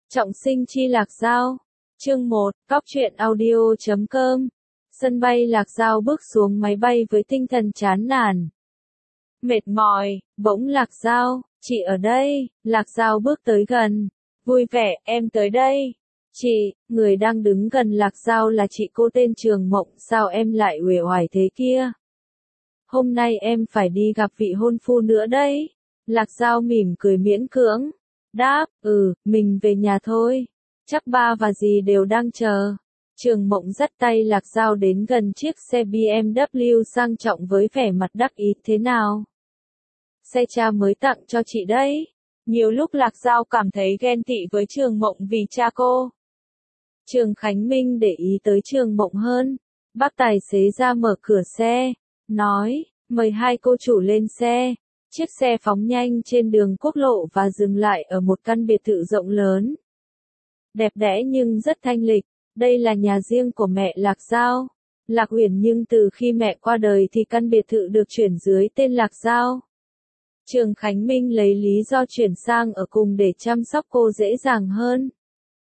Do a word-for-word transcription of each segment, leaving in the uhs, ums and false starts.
Trọng sinh chi Lạc Dao. Chương một, Góc truyện audio chấm com. Sân bay Lạc Dao bước xuống máy bay với tinh thần chán nản. Mệt mỏi, bỗng Lạc Dao, chị ở đây, Lạc Dao bước tới gần. Vui vẻ, em tới đây. Chị, người đang đứng gần Lạc Dao là chị cô tên Trường Mộng, sao em lại uể oải thế kia? Hôm nay em phải đi gặp vị hôn phu nữa đấy. Lạc Dao mỉm cười miễn cưỡng. Đáp, ừ, mình về nhà thôi. Chắc ba và dì đều đang chờ. Trường Mộng dắt tay Lạc Dao đến gần chiếc xe bê em vê sang trọng với vẻ mặt đắc ý. Thế nào? Xe cha mới tặng cho chị đấy. Nhiều lúc Lạc Dao cảm thấy ghen tị với Trường Mộng vì cha cô. Trường Khánh Minh để ý tới Trường Mộng hơn. Bác tài xế ra mở cửa xe, nói, mời hai cô chủ lên xe. Chiếc xe phóng nhanh trên đường quốc lộ và dừng lại ở một căn biệt thự rộng lớn. Đẹp đẽ nhưng rất thanh lịch, đây là nhà riêng của mẹ Lạc Dao. Lạc Uyển, nhưng từ khi mẹ qua đời thì căn biệt thự được chuyển dưới tên Lạc Dao. Trường Khánh Minh lấy lý do chuyển sang ở cùng để chăm sóc cô dễ dàng hơn.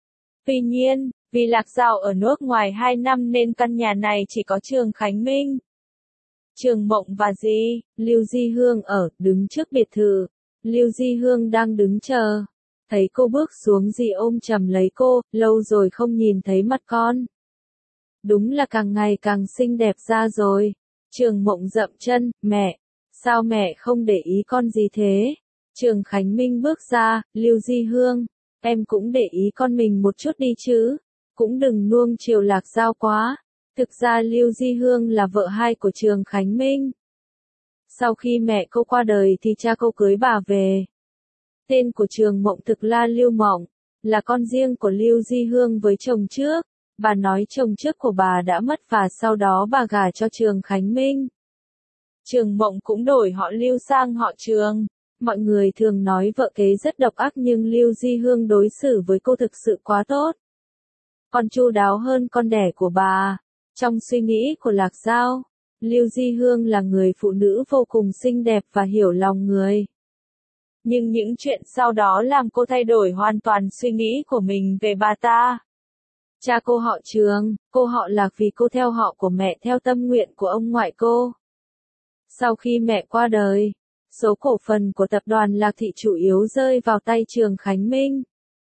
Tuy nhiên, vì Lạc Dao ở nước ngoài hai năm nên căn nhà này chỉ có Trường Khánh Minh, Trường Mộng và dì, Lưu Di Hương ở, đứng trước biệt thự. Lưu Di Hương đang đứng chờ. Thấy cô bước xuống, dì ôm chầm lấy cô, lâu rồi không nhìn thấy mặt con. Đúng là càng ngày càng xinh đẹp ra rồi. Trường Mộng dậm chân, mẹ, sao mẹ không để ý con gì thế? Trường Khánh Minh bước ra, Lưu Di Hương, em cũng để ý con mình một chút đi chứ, cũng đừng nuông chiều Lạc Dao quá. Thực ra Lưu Di Hương là vợ hai của Trường Khánh Minh. Sau khi mẹ cô qua đời thì cha cô cưới bà về. Tên của Trường Mộng thực là Lưu Mộng, là con riêng của Lưu Di Hương với chồng trước. Bà nói chồng trước của bà đã mất và sau đó bà gả cho Trường Khánh Minh. Trường Mộng cũng đổi họ Lưu sang họ Trường. Mọi người thường nói vợ kế rất độc ác nhưng Lưu Di Hương đối xử với cô thực sự quá tốt. Còn chu đáo hơn con đẻ của bà. Trong suy nghĩ của Lạc Dao, Lưu Di Hương là người phụ nữ vô cùng xinh đẹp và hiểu lòng người. Nhưng những chuyện sau đó làm cô thay đổi hoàn toàn suy nghĩ của mình về bà ta. Cha cô họ Trường, cô họ Lạc vì cô theo họ của mẹ theo tâm nguyện của ông ngoại cô. Sau khi mẹ qua đời, số cổ phần của tập đoàn Lạc Thị chủ yếu rơi vào tay Trường Khánh Minh.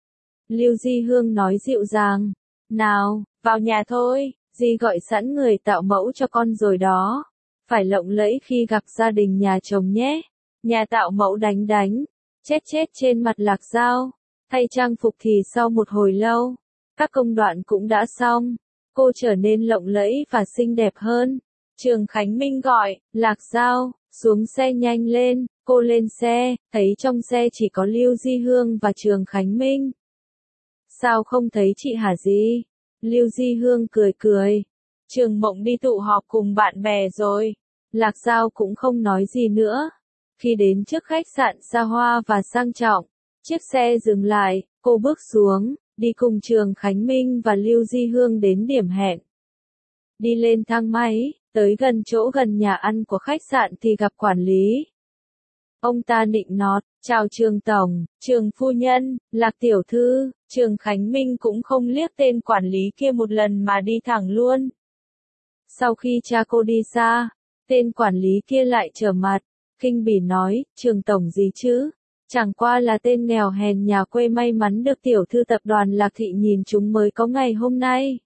Lưu Di Hương nói dịu dàng, nào, vào nhà thôi. Dì gọi sẵn người tạo mẫu cho con rồi đó. Phải lộng lẫy khi gặp gia đình nhà chồng nhé. Nhà tạo mẫu đánh đánh, chết chết trên mặt Lạc Dao. Thay trang phục thì sau một hồi lâu, các công đoạn cũng đã xong. Cô trở nên lộng lẫy và xinh đẹp hơn. Trường Khánh Minh gọi, Lạc Dao, xuống xe nhanh lên. Cô lên xe, thấy trong xe chỉ có Lưu Di Hương và Trường Khánh Minh. Sao không thấy chị hả dì? Lưu Di Hương cười cười. Trường Mộng đi tụ họp cùng bạn bè rồi. Lạc Dao cũng không nói gì nữa. Khi đến trước khách sạn xa hoa và sang trọng, chiếc xe dừng lại, cô bước xuống, đi cùng Trường Khánh Minh và Lưu Di Hương đến điểm hẹn. Đi lên thang máy, tới gần chỗ gần nhà ăn của khách sạn thì gặp quản lý. Ông ta nịnh nọt, chào Trường Tổng, Trường Phu Nhân, Lạc Tiểu Thư. Trường Khánh Minh cũng không liếc tên quản lý kia một lần mà đi thẳng luôn. Sau khi cha cô đi xa, tên quản lý kia lại trở mặt, khinh bỉ nói, Trường Tổng gì chứ? Chẳng qua là tên nghèo hèn nhà quê may mắn được Tiểu Thư tập đoàn Lạc Thị nhìn chúng mới có ngày hôm nay.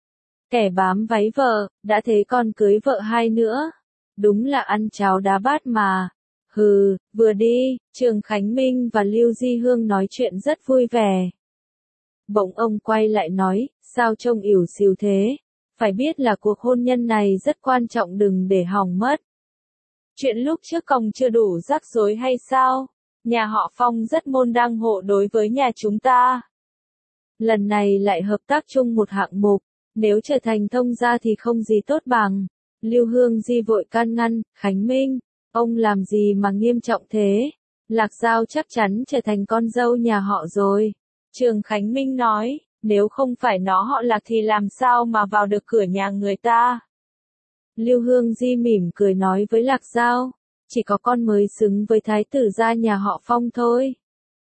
Kẻ bám váy vợ, đã thế còn cưới vợ hai nữa. Đúng là ăn cháo đá bát mà. Hừ, vừa đi, Trường Khánh Minh và Lưu Di Hương nói chuyện rất vui vẻ. Bỗng ông quay lại nói, sao trông ỉu xìu thế? Phải biết là cuộc hôn nhân này rất quan trọng, đừng để hỏng mất. Chuyện lúc trước còn chưa đủ rắc rối hay sao? Nhà họ Phong rất môn đăng hộ đối với nhà chúng ta. Lần này lại hợp tác chung một hạng mục, nếu trở thành thông gia thì không gì tốt bằng. Lưu Hương Di vội can ngăn, Khánh Minh, ông làm gì mà nghiêm trọng thế? Lạc Dao chắc chắn trở thành con dâu nhà họ rồi. Trường Khánh Minh nói, nếu không phải nó họ Lạc thì làm sao mà vào được cửa nhà người ta? Lưu Hương Di mỉm cười nói với Lạc Dao, chỉ có con mới xứng với thái tử gia nhà họ Phong thôi.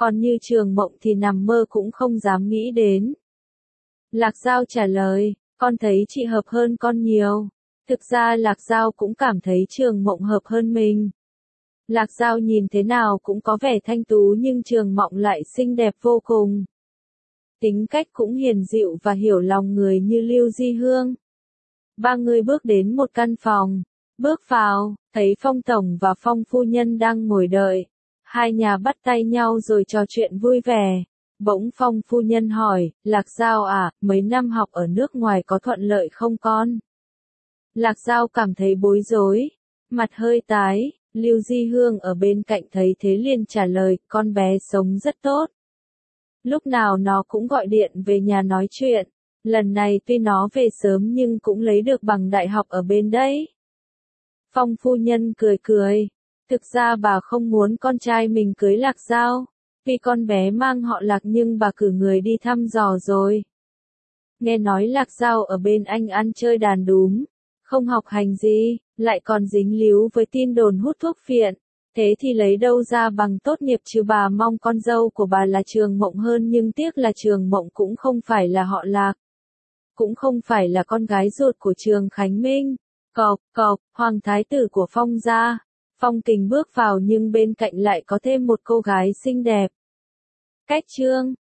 Còn như Trường Mộng thì nằm mơ cũng không dám nghĩ đến. Lạc Giao trả lời, con thấy chị hợp hơn con nhiều. Thực ra Lạc Giao cũng cảm thấy Trường Mộng hợp hơn mình. Lạc Giao nhìn thế nào cũng có vẻ thanh tú nhưng Trường Mộng lại xinh đẹp vô cùng. Tính cách cũng hiền dịu và hiểu lòng người như Lưu Di Hương. Ba người bước đến một căn phòng. Bước vào, thấy Phong Tổng và Phong Phu Nhân đang ngồi đợi. Hai nhà bắt tay nhau rồi trò chuyện vui vẻ. Bỗng Phong Phu Nhân hỏi, Lạc Giao à, mấy năm học ở nước ngoài có thuận lợi không con? Lạc Giao cảm thấy bối rối, mặt hơi tái. Lưu Di Hương ở bên cạnh thấy thế liền trả lời, con bé sống rất tốt. Lúc nào nó cũng gọi điện về nhà nói chuyện. Lần này tuy nó về sớm nhưng cũng lấy được bằng đại học ở bên đấy. Phong Phu Nhân cười cười. Thực ra bà không muốn con trai mình cưới Lạc Giao. Vì con bé mang họ Lạc nhưng bà cử người đi thăm dò rồi. Nghe nói Lạc Giao ở bên anh ăn chơi đàn đúm. Không học hành gì, lại còn dính líu với tin đồn hút thuốc phiện. Thế thì lấy đâu ra bằng tốt nghiệp chứ, bà mong con dâu của bà là Trường Mộng hơn nhưng tiếc là Trường Mộng cũng không phải là họ Lạc. Cũng không phải là con gái ruột của Trường Khánh Minh. Cộc, cộc, hoàng thái tử của Phong gia. Phong Kình bước vào nhưng bên cạnh lại có thêm một cô gái xinh đẹp. Cách Trương.